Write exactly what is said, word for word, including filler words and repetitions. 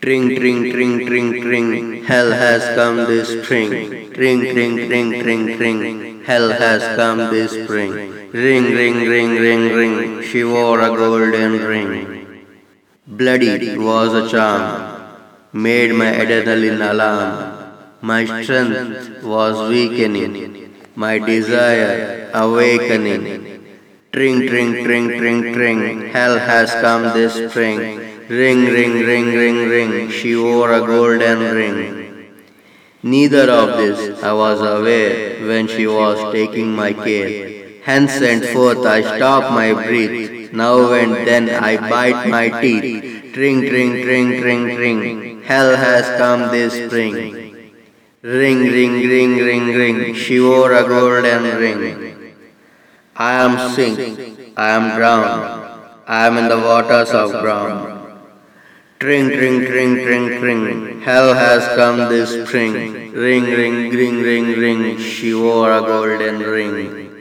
Tring, tring, tring, tring, tring, hell has come this spring. Tring, tring, tring, tring, tring, hell has come this spring. Ring, ring, ring, ring, ring, she wore a golden ring. Bloody was a charm, made my adrenaline alarm. My strength was weakening, my desire awakening. Tring, tring, tring, tring, tring, hell has come this spring. Ring, ring, ring, ring, ring, she wore a golden ring. Neither of this I was aware when she was taking my care. Hence and forth I stop my breath. Now and then I bite my teeth. Tring, tring, tring, tring, tring, hell has come this spring. Ring, ring, ring, ring, ring, she wore a golden ring. I am sink, I am drowned, I am in the waters of ground. Tring, tring, tring, tring, tring, hell has come this spring. Ring, ring, ring, ring, ring, she wore a golden ring.